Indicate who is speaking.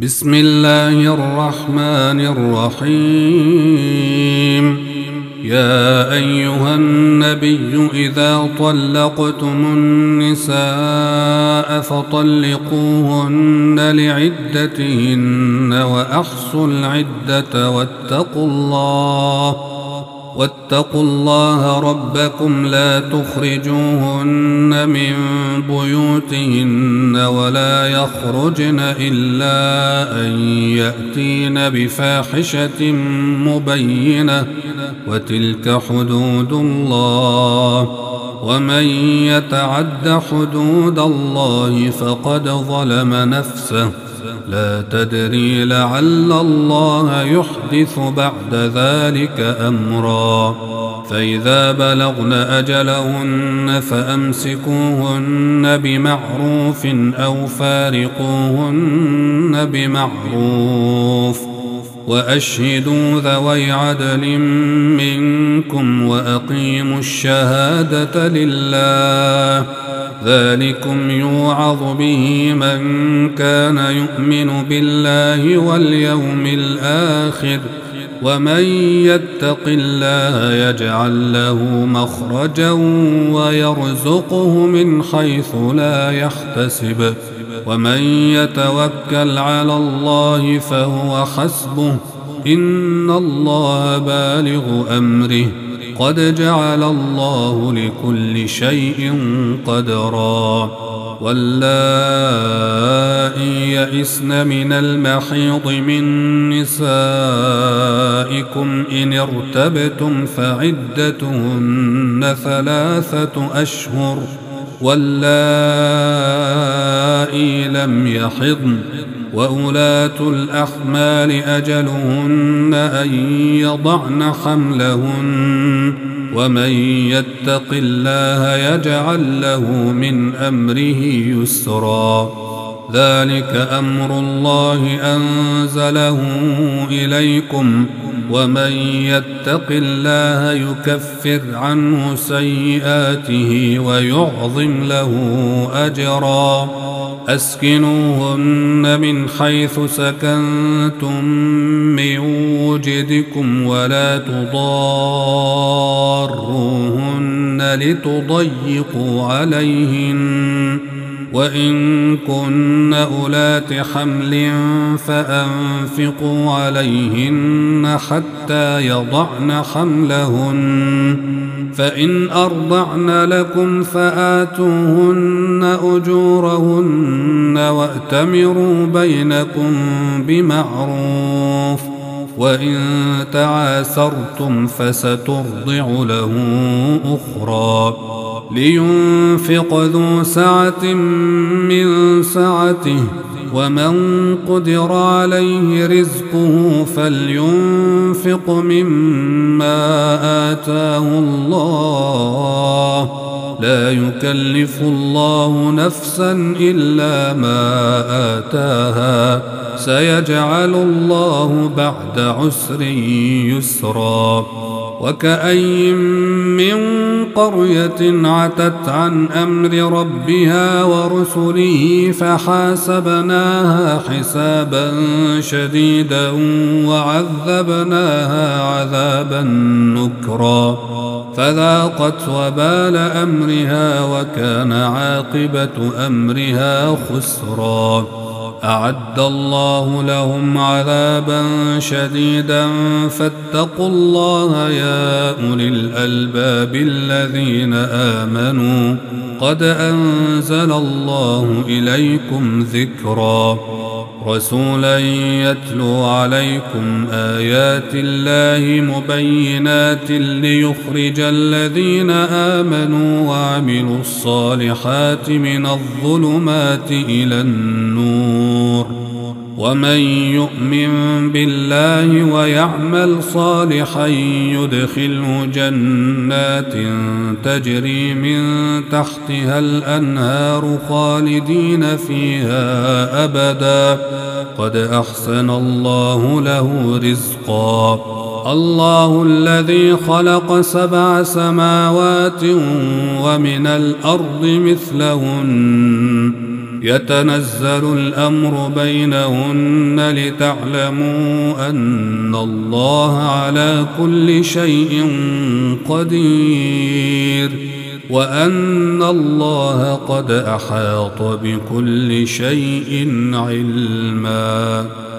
Speaker 1: بسم الله الرحمن الرحيم. يا أيها النبي إذا طلقتم النساء فطلقوهن لعدتهن وأحصوا العدة واتقوا الله ربكم لا تخرجوهن من بيوتهن ولا يخرجن إلا أن يأتين بفاحشة مبينة وتلك حدود الله ومن يتعد حدود الله فقد ظلم نفسه لا تدري لعل الله يحدث بعد ذلك أمرا. فإذا بلغن أجلهن فأمسكوهن بمعروف أو فارقوهن بمعروف وأشهدوا ذوي عدل منكم وأقيموا الشهادة لله ذلكم يوعظ به من كان يؤمن بالله واليوم الآخر ومن يتق الله يجعل له مخرجا ويرزقه من حيث لا يحتسب ومن يتوكل على الله فهو حسبه إن الله بالغ أمره قد جعل الله لكل شيء قدرا. واللائي يئسن من المحيض من نسائكم إن ارتبتم فعدتهن 3 أشهر واللائي لم يحضن وأولاة الأحمال أجلهن أن يضعن حملهن ومن يتق الله يجعل له من أمره يسرا. ذلك أمر الله أنزله إليكم ومن يتق الله يكفر عنه سيئاته ويعظم له أجرا. أسكنوهن من حيث سكنتم من وجدكم ولا تضاروهن لتضيقوا عليهن وإن كن أولات حمل فأنفقوا عليهن حتى يضعن حملهن فإن أرضعن لكم فآتوهن أجورهن وأتمروا بينكم بمعروف وإن تعاسرتم فسترضع له أخرى. لينفق ذو سعة من سعته ومن قدر عليه رزقه فلينفق مما آتاه الله لا يكلف الله نفسا إلا ما آتاها سيجعل الله بعد عسر يسرا. وكأي من قرية عتت عن أمر ربها ورسله فحاسبناها حسابا شديدا وعذبناها عذابا نكرا فذاقت وبال أمرها وكان عاقبة أمرها خسرا. أعد الله لهم عذابا شديدا فاتقوا الله يا أولي الألباب الذين آمنوا قد أنزل الله إليكم ذكرا. رسولا يتلو عليكم آيات الله مبينات ليخرج الذين آمنوا وعملوا الصالحات من الظلمات إلى النور ومن يؤمن بالله ويعمل صالحا يدخله جنات تجري من تحتها الأنهار خالدين فيها أبدا قد أحسن الله له رزقا. الله الذي خلق 7 سماوات ومن الأرض مثلهن يتنزل الأمر بينهن لتعلموا أن الله على كل شيء قدير وأن الله قد أحاط بكل شيء علما.